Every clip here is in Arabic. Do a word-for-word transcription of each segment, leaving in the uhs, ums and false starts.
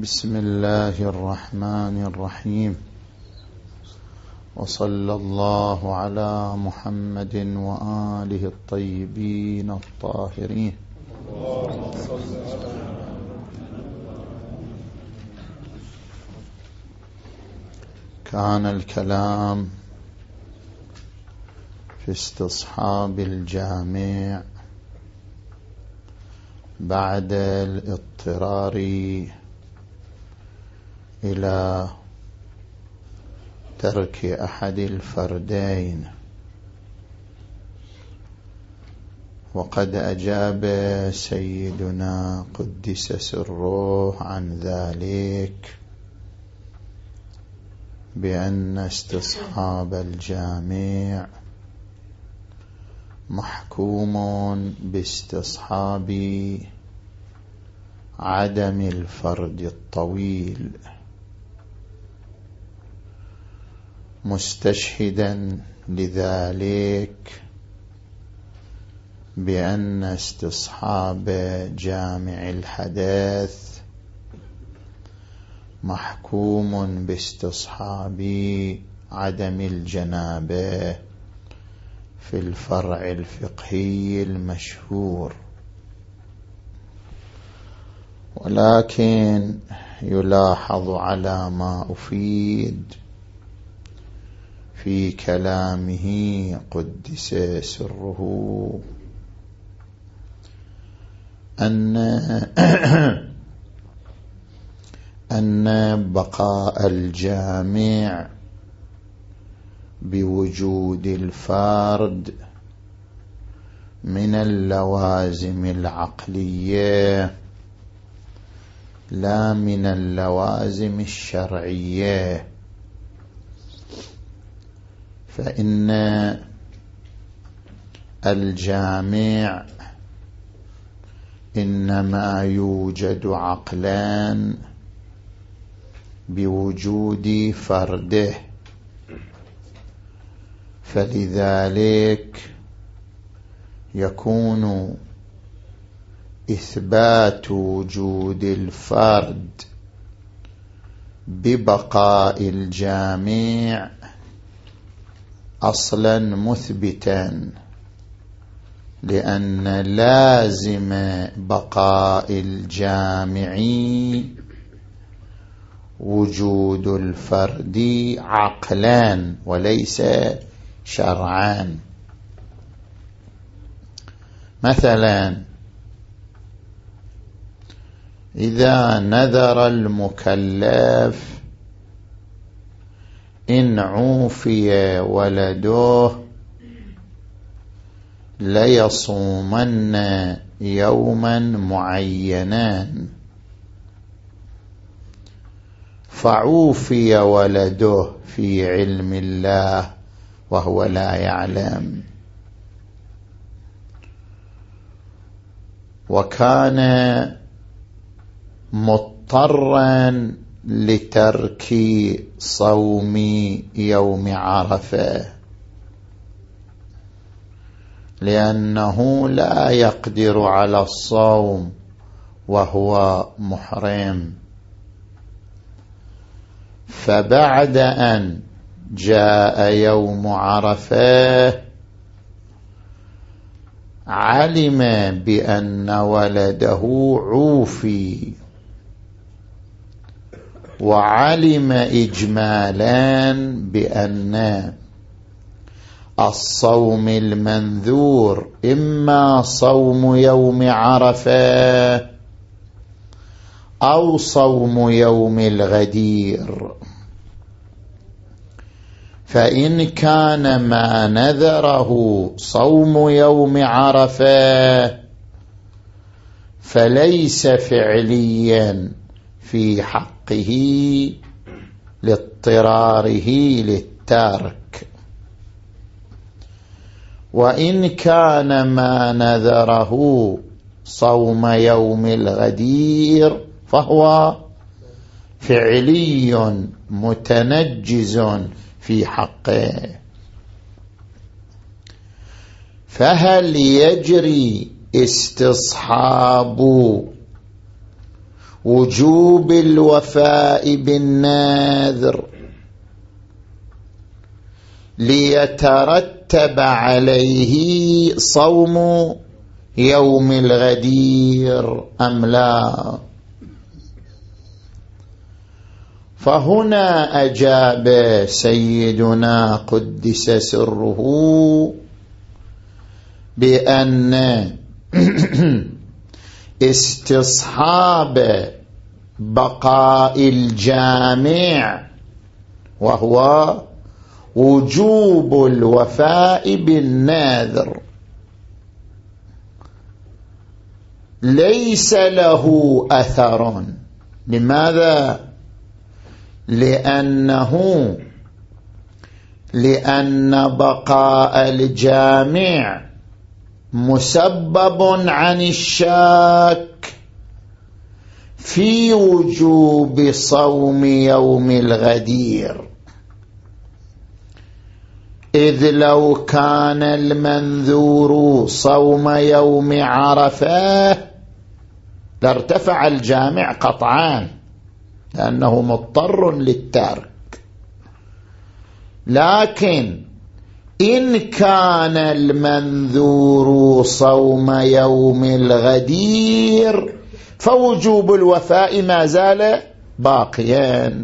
بسم الله الرحمن الرحيم، وصلى الله على محمد وآله الطيبين الطاهرين. كان الكلام في استصحاب الجامع بعد الاضطرار إلى ترك أحد الفردين، وقد أجاب سيدنا قدس سره عن ذلك بأن استصحاب الجامع محكوم باستصحاب عدم الفرد الطويل، مستشهدا لذلك بأن استصحاب جامع الحدث محكوم باستصحاب عدم الجنابة في الفرع الفقهي المشهور. ولكن يلاحظ على ما أفيد في كلامه قدس سره أن أن بقاء الجامع بوجود الفرد من اللوازم العقلية لا من اللوازم الشرعية، فإن الجامع إنما يوجد عقلان بوجود فرده، فلذلك يكون إثبات وجود الفرد ببقاء الجامع أصلا مثبتا، لأن لازم بقاء الجامع وجود الفرد عقلان وليس شرعان. مثلا إذا نذر المكلف إن عوفي ولده ليصومن يوما معينا، فعوفي ولده في علم الله وهو لا يعلم، وكان مضطرا لترك صوم يوم عرفة لأنه لا يقدر على الصوم وهو محرم، فبعد أن جاء يوم عرفة علم بأن ولده عوفي، وعلم إجمالا بأن الصوم المنذور إما صوم يوم عرفة أو صوم يوم الغدير، فإن كان ما نذره صوم يوم عرفة فليس فعليا في حقه لاضطراره للترك، وإن كان ما نذره صوم يوم الغدير فهو فعلي متنجز في حقه. فهل يجري استصحاب وجوب الوفاء بالنذر ليترتب عليه صوم يوم الغدير أم لا؟ فهنا أجاب سيدنا قدس سره بأن استصحاب بقاء الجامع وهو وجوب الوفاء بالنذر ليس له أثر. لماذا؟ لأنه لأن بقاء الجامع مسبب عن الشك في وجوب صوم يوم الغدير، إذ لو كان المنذور صوم يوم عرفة لارتفع الجامع قطعا لأنه مضطر للترك. لكن إن كان المنذور صوم يوم الغدير فوجوب الوفاء ما زال باقيا.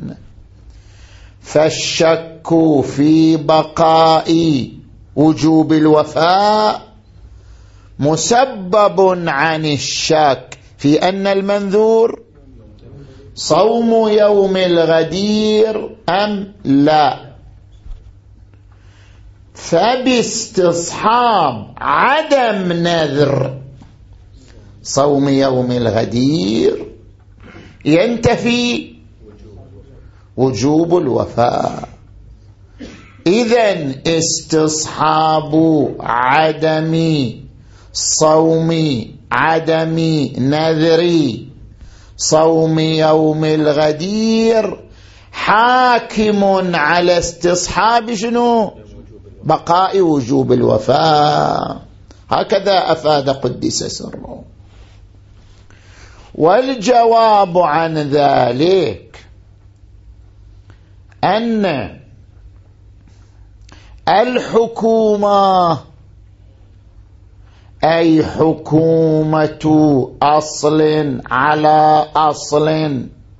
فالشك في بقاء وجوب الوفاء مسبب عن الشك في أن المنذور صوم يوم الغدير أم لا. فباستصحاب عدم نذر صوم يوم الغدير ينتفي وجوب الوفاء. إذن استصحاب عدم صوم عدم نذر صوم يوم الغدير حاكم على استصحاب شنو؟ بقاء وجوب الوفاء. هكذا أفاد قدس سره. والجواب عن ذلك أن الحكومة أي حكومة أصل على أصل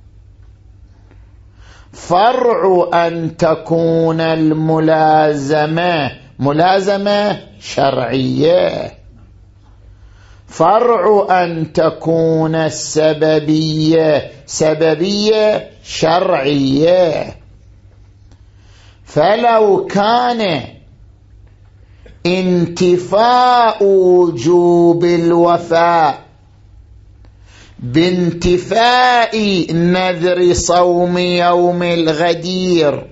فرع أن تكون الملازمة ملازمة شرعية، فرع أن تكون السببية سببية شرعية. فلو كان انتفاء وجوب الوفاء بانتفاء نذر صوم يوم الغدير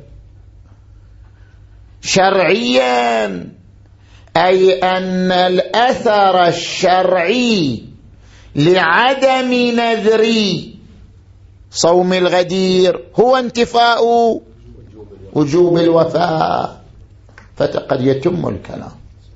شرعيا، أي أن الأثر الشرعي لعدم نذر صوم الغدير هو انتفاء وجوب الوفاء، فقد يتم الكلام.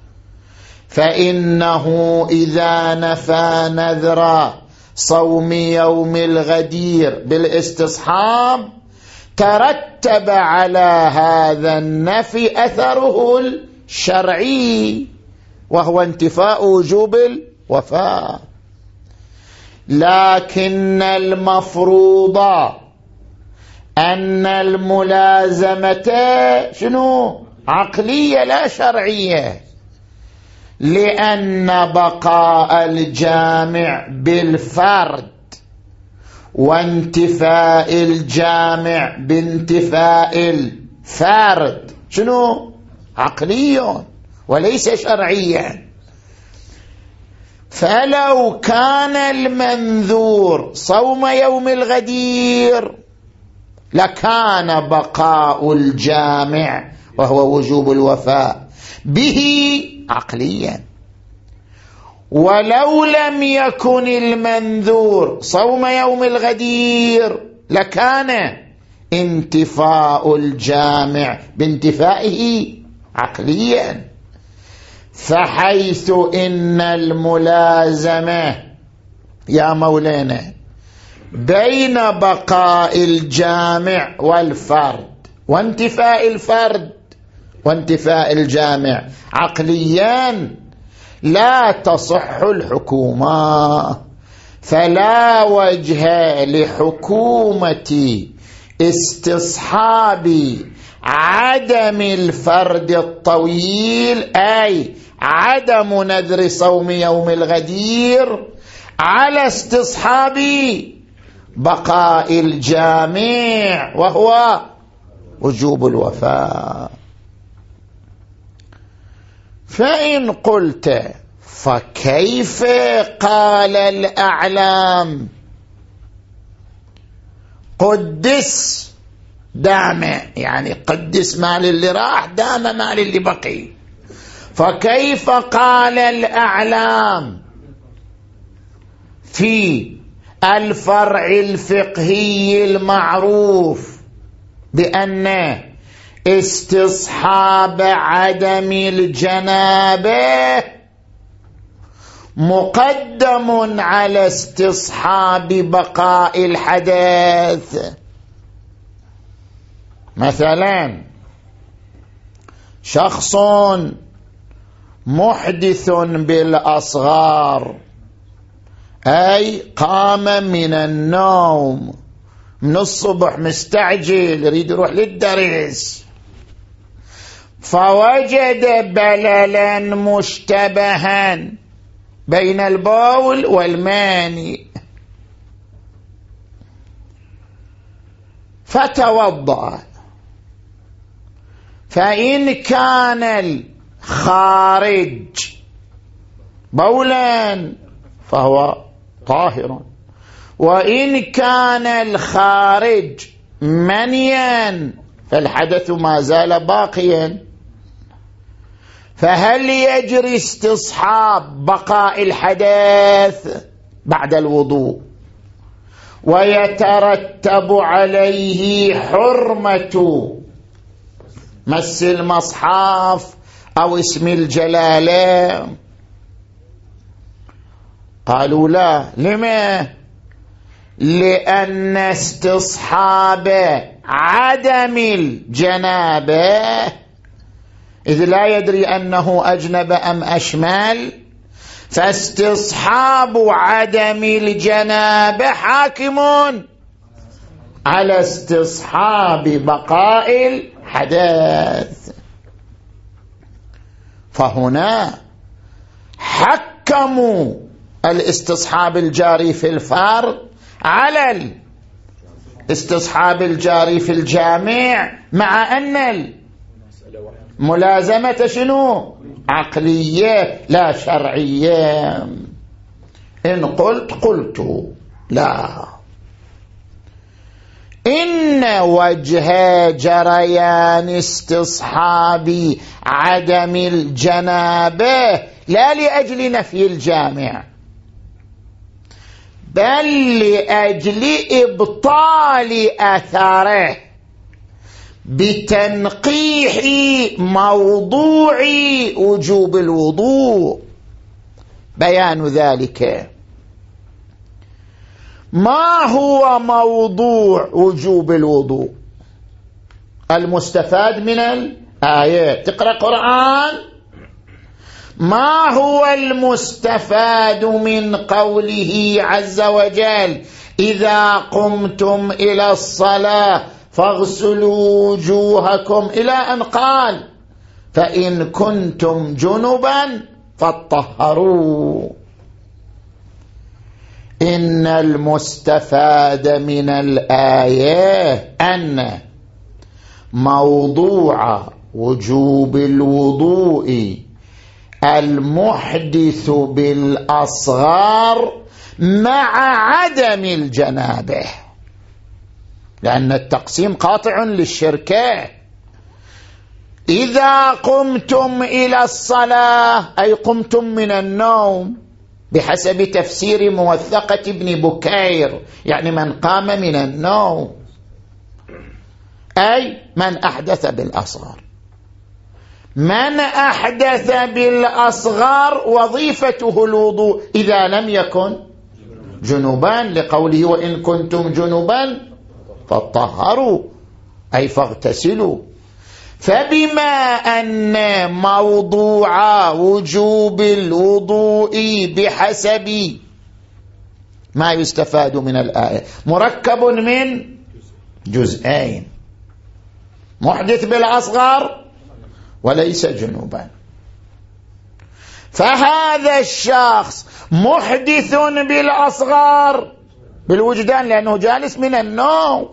فإنه إذا نفى نذر صوم يوم الغدير بالاستصحاب ترتب على هذا النفي أثره الشرعي وهو انتفاء وجوب الوفاء. لكن المفروض أن الملازمة شنو؟ عقلية لا شرعية، لأن بقاء الجامع بالفرد وانتفاء الجامع بانتفاء الفرد شنو؟ عقلي وليس شرعيا. فلو كان المنذور صوم يوم الغدير لكان بقاء الجامع وهو وجوب الوفاء به عقليا. ولو لم يكن المنذور صوم يوم الغدير لكان انتفاء الجامع بانتفائه عقليا. فحيث إن الملازمة يا مولانا بين بقاء الجامع والفرد وانتفاء الفرد وانتفاء الجامع عقليا لا تصح الحكومة، فلا وجه لحكومة استصحاب عدم الفرد الطويل، أي عدم نذر صوم يوم الغدير، على استصحاب بقاء الجامع وهو وجوب الوفاء. فإن قلت فكيف قال الأعلام قدس دام، يعني قدس مال اللي راح دام مال اللي بقي، فكيف قال الأعلام في الفرع الفقهي المعروف بأن استصحاب عدم الجنابة مقدم على استصحاب بقاء الحدث؟ مثلا شخص محدث بالأصغار، أي قام من النوم من الصبح مستعجل يريد يروح للدرس، فوجد بللا مشتبها بين البول والماني، فتوضأ، فإن كان الخارج بولا فهو طاهر، وإن كان الخارج منيا فالحدث ما زال باقيا، فهل يجري استصحاب بقاء الحدث بعد الوضوء ويترتب عليه حرمة مس المصحف أو اسم الجلالة؟ قالوا لا. لما؟ لأن استصحاب عدم الجنابة إذ لا يدري أنه أجنب أم أشمل، فاستصحاب عدم الجنابة حاكم على استصحاب بقاء الحدث. فهنا حكموا الاستصحاب الجاري في الفرد على الاستصحاب الجاري في الجامع، مع أن الملازمة شنو؟ عقلية لا شرعية. إن قلت قلت لا، إن وجه جريان استصحاب عدم الجنابة لا لأجل نفي الجامع، بل لأجل إبطال أثره بتنقيح موضوع وجوب الوضوء. بيان ذلك: ما هو موضوع وجوب الوضوء المستفاد من الآيات؟ تقرأ قرآن، ما هو المستفاد من قوله عز وجل إذا قمتم إلى الصلاة فاغسلوا وجوهكم إلى أن قال فإن كنتم جنبا فاطهروا؟ إن المستفاد من الآية أن موضوع وجوب الوضوء المحدث بالأصغار مع عدم الجنابه، لأن التقسيم قاطع للشركة. إذا قمتم إلى الصلاة أي قمتم من النوم بحسب تفسير موثقة ابن بكير، يعني من قام من النوم، أي من أحدث بالأصغر. من أحدث بالأصغر وظيفته الوضوء إذا لم يكن جنبا، لقوله وإن كنتم جنبا فطهروا أي فاغتسلوا. فبما أن موضوع وجوب الوضوء بحسب ما يستفاد من الآية مركب من جزئين، محدث بالأصغر وليس جنوبا، فهذا الشخص محدث بالأصغر بالوجدان لأنه جالس من النوم،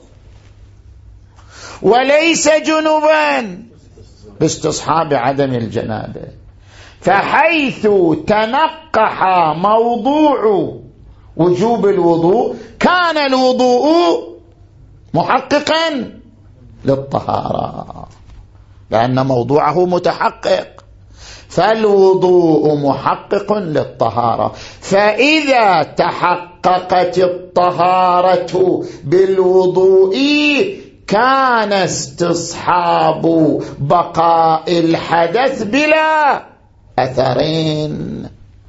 وليس جنوبا باستصحاب عدم الجنابة. فحيث تنقح موضوع وجوب الوضوء كان الوضوء محققا للطهارة، لأن موضوعه متحقق، فالوضوء محقق للطهارة. فإذا تحققت الطهارة بالوضوء كان استصحاب بقاء الحدث بلا أثرين.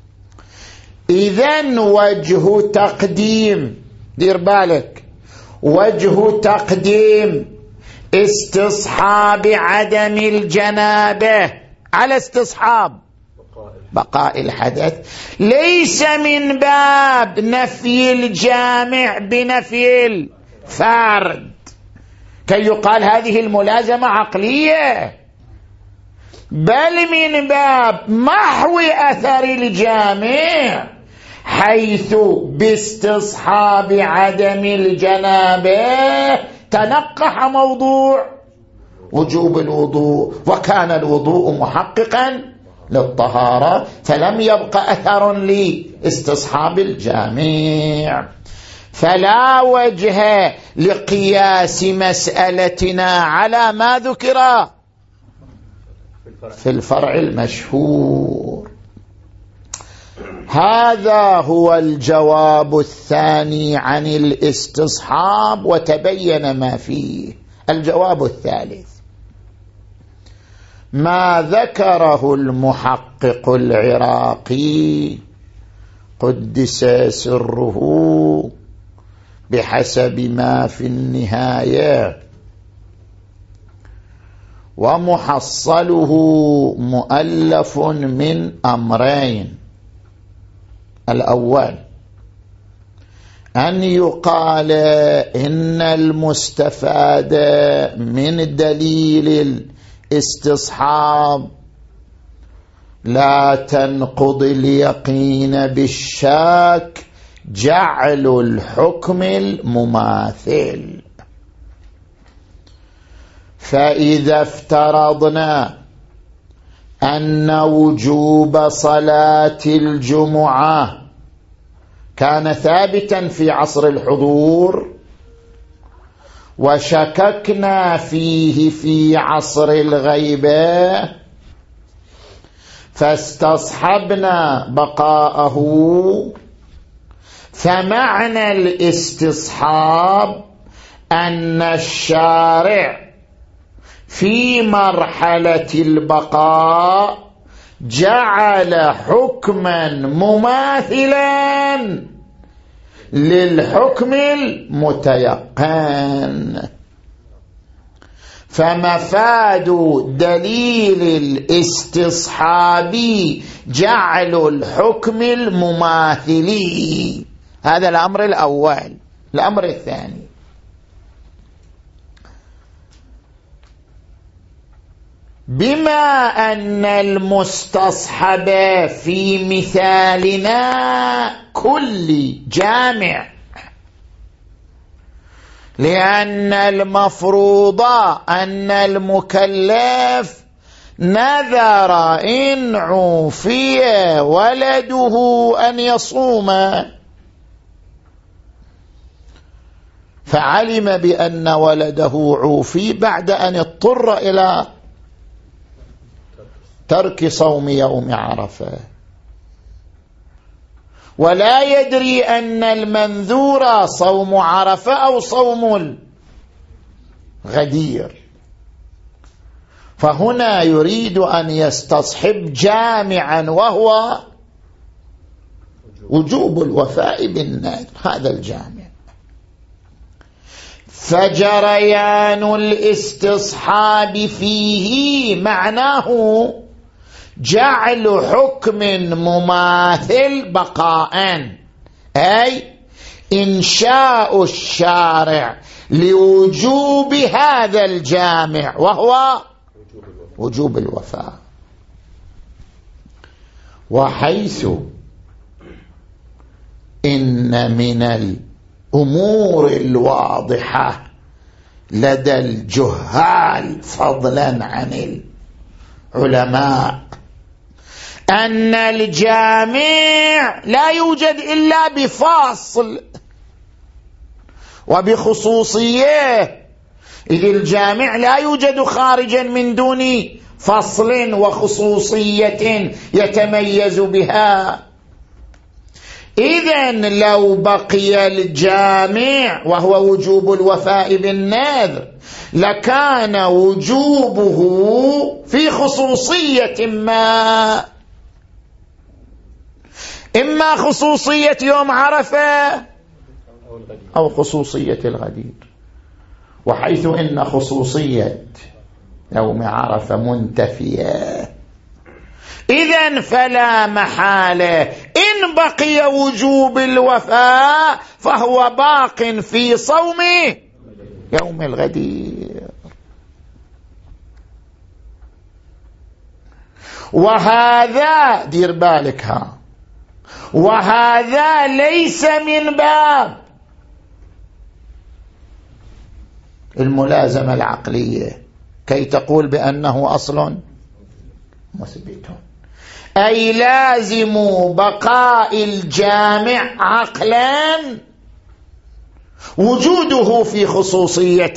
إذن وجه تقديم، دير بالك، وجه تقديم استصحاب عدم الجنابة على استصحاب بقاء الحدث ليس من باب نفي الجامع بنفي الفرد كي يقال هذه الملازمة عقلية، بل من باب محو أثر الجامع، حيث باستصحاب عدم الجنابة تنقح موضوع وجوب الوضوء، وكان الوضوء محققا للطهارة، فلم يبقى أثر لاستصحاب الجامع. فلا وجه لقياس مسألتنا على ما ذكر في الفرع المشهور. هذا هو الجواب الثاني عن الاستصحاب، وتبين ما فيه. الجواب الثالث ما ذكره المحقق العراقي قدس سره بحسب ما في النهاية، ومحصله مؤلف من أمرين: الأول أن يقال إن المستفاد من دليل الاستصحاب لا تنقض اليقين بالشك جعل الحكم المماثل. فإذا افترضنا أن وجوب صلاة الجمعة كان ثابتا في عصر الحضور، وشككنا فيه في عصر الغيبة، فاستصحبنا بقاءه، فمعنى الاستصحاب أن الشارع في مرحلة البقاء جعل حكما مماثلا للحكم المتيقن. فمفاد دليل الاستصحاب جعل الحكم المماثل. هذا الأمر الأول. الأمر الثاني: بما أن المستصحب في مثالنا كل جامع، لأن المفروض أن المكلف نذر إن عوفي ولده أن يصوم، فعلم بأن ولده عوفي بعد أن اضطر إلى ترك صوم يوم عرفة، ولا يدري أن المنذور صوم عرفة أو صوم الغدير، فهنا يريد أن يستصحب جامعا وهو وجوب الوفاء بالنذر هذا الجامع. فجريان الاستصحاب فيه معناه جعل حكم مماثل بقاء، أي إنشاء الشارع لوجوب هذا الجامع وهو وجوب الوفاء. وحيث إن من الأمور الواضحة لدى الجهال فضلا عن العلماء أن الجامع لا يوجد إلا بفاصل وبخصوصية، إذ الجامع لا يوجد خارجا من دون فصل وخصوصية يتميز بها. إذن لو بقي الجامع وهو وجوب الوفاء بالنذر لكان وجوبه في خصوصية ما، إما خصوصية يوم عرفة أو خصوصية الغدير. وحيث إن خصوصية يوم عرفة منتفية إذن فلا محالة إن بقي وجوب الوفاء فهو باق في صوم يوم الغدير. وهذا دير بالك ها، وهذا ليس من باب الملازمة العقلية كي تقول بأنه أصل مثبت، أي لازم بقاء الجامع عقلا وجوده في خصوصية،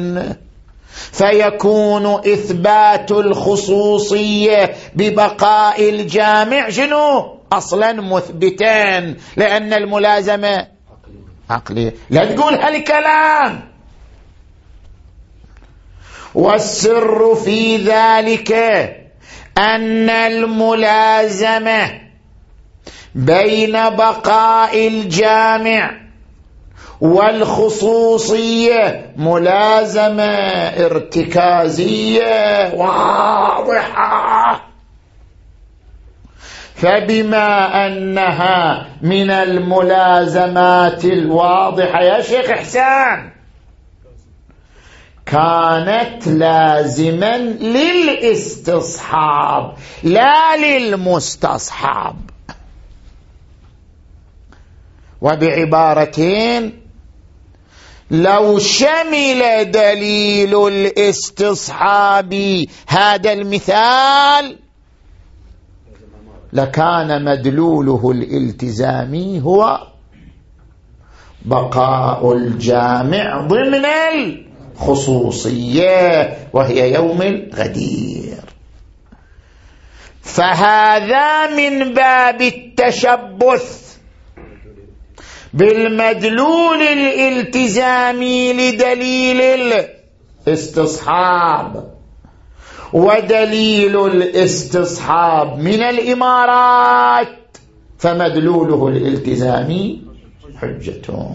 فيكون إثبات الخصوصية ببقاء الجامع شنو أصلا مثبتان، لأن الملازمة عقلية. لا تقول هالكلام. والسر في ذلك أن الملازمة بين بقاء الجامع والخصوصية ملازمة ارتكازية واضحة، فبما أنها من الملازمات الواضحة يا شيخ إحسان كانت لازما للاستصحاب لا للمستصحاب. وبعبارتين لو شمل دليل الاستصحاب هذا المثال لكان مدلوله الالتزامي هو بقاء الجامع ضمن الخصوصية وهي يوم الغدير. فهذا من باب التشبث بالمدلول الالتزامي لدليل الاستصحاب، ودليل الاستصحاب من الإمارات فمدلوله الالتزامي حجته.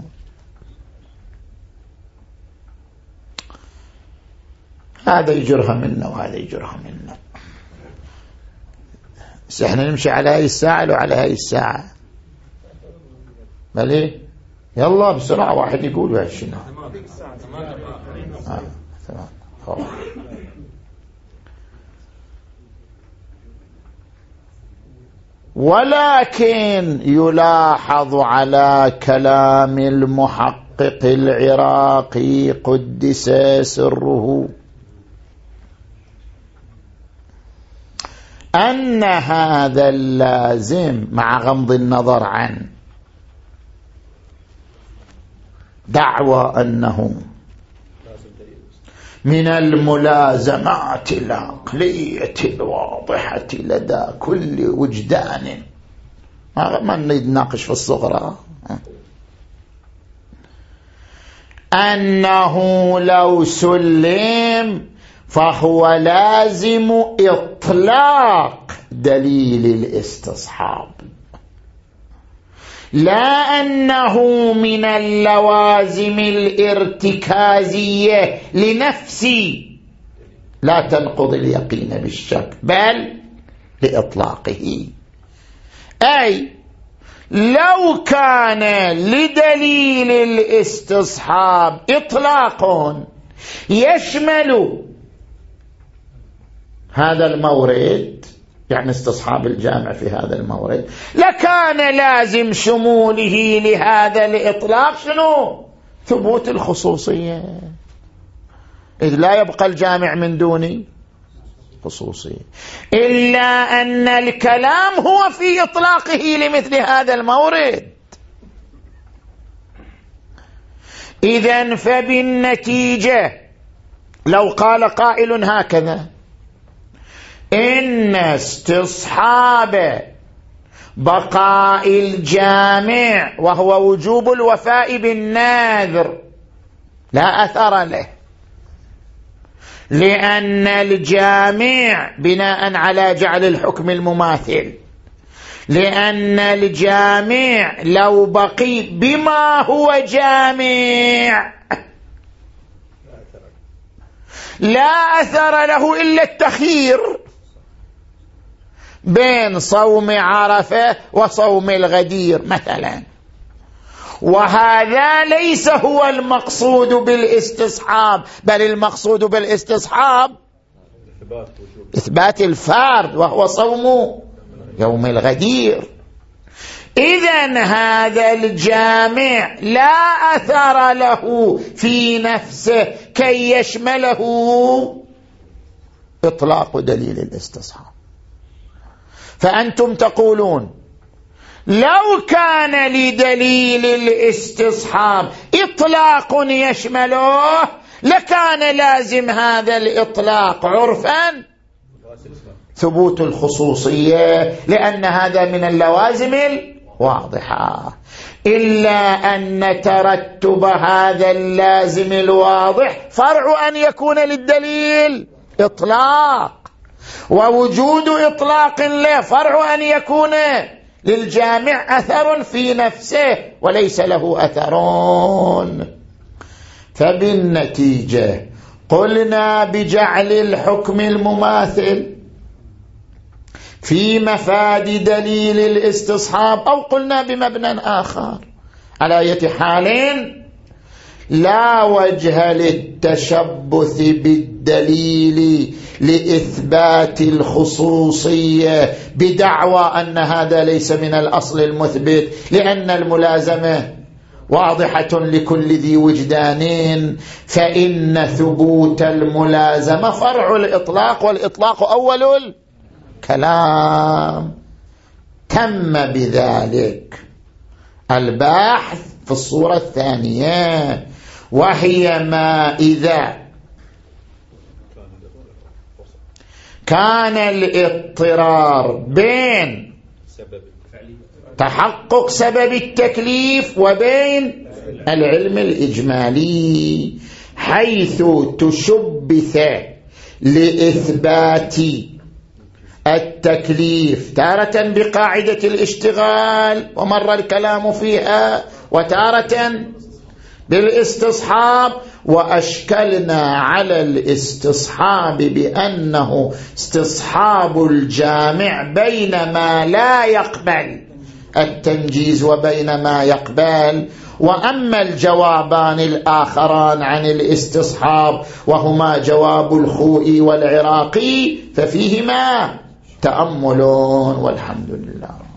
هذا يجرها منا وهذا يجرها منا. بس احنا نمشي على هاي الساعة لو على هاي الساعة بلي يلا بسرعة واحد يقول وهالشنا آه. تمام. ولكن يلاحظ على كلام المحقق العراقي قدس سره أن هذا اللازم مع غمض النظر عن دعوى أنه من الملازمات العقلية الواضحة لدى كل وجدان، ما نريد نناقش في الصغرى، أنه لو سلم فهو لازم إطلاق دليل الاستصحاب. لا أنه من اللوازم الارتكازية لنفسي لا تنقض اليقين بالشك، بل لإطلاقه. أي لو كان لدليل الاستصحاب إطلاق يشمل هذا المورد، يعني استصحاب الجامع في هذا المورد، لكان لازم شموله لهذا الإطلاق شنو؟ ثبوت الخصوصية، إذ لا يبقى الجامع من دون خصوصية، إلا أن الكلام هو في إطلاقه لمثل هذا المورد. إذن فبالنتيجة لو قال قائل هكذا: إن استصحاب بقاء الجامع وهو وجوب الوفاء بالناذر لا أثر له، لأن الجامع بناء على جعل الحكم المماثل، لأن الجامع لو بقي بما هو جامع لا أثر له إلا التخيير بين صوم عرفة وصوم الغدير مثلا، وهذا ليس هو المقصود بالاستصحاب، بل المقصود بالاستصحاب إثبات الفرد وهو صوم يوم الغدير. إذن هذا الجامع لا أثر له في نفسه كي يشمله إطلاق دليل الاستصحاب. فأنتم تقولون لو كان لدليل الاستصحاب إطلاق يشمله لكان لازم هذا الإطلاق عرفا ثبوت الخصوصية، لأن هذا من اللوازم الواضحة، إلا أن ترتب هذا اللازم الواضح فرع أن يكون للدليل إطلاق، ووجود إطلاق له فرع أن يكون للجامع أثر في نفسه وليس له أثرون. فبالنتيجة قلنا بجعل الحكم المماثل في مفاد دليل الاستصحاب، أو قلنا بمبنى آخر، على أي حال لا وجه للتشبث بالدليل لإثبات الخصوصية بدعوى أن هذا ليس من الأصل المثبت، لأن الملازمة واضحة لكل ذي وجدان، فإن ثبوت الملازمة فرع الإطلاق، والإطلاق أول الكلام. تم بذلك البحث في الصورة الثانية، وهي ما إذا كان الاضطرار بين تحقق سبب التكليف وبين العلم الإجمالي، حيث تشبث لإثبات التكليف تارة بقاعدة الاشتغال ومر الكلام فيها، وتارة بالاستصحاب، وأشكلنا على الاستصحاب بأنه استصحاب الجامع بين ما لا يقبل التنجيز وبين ما يقبل. وأما الجوابان الآخران عن الاستصحاب وهما جواب الخوئي والعراقي ففيهما تأمل، والحمد لله.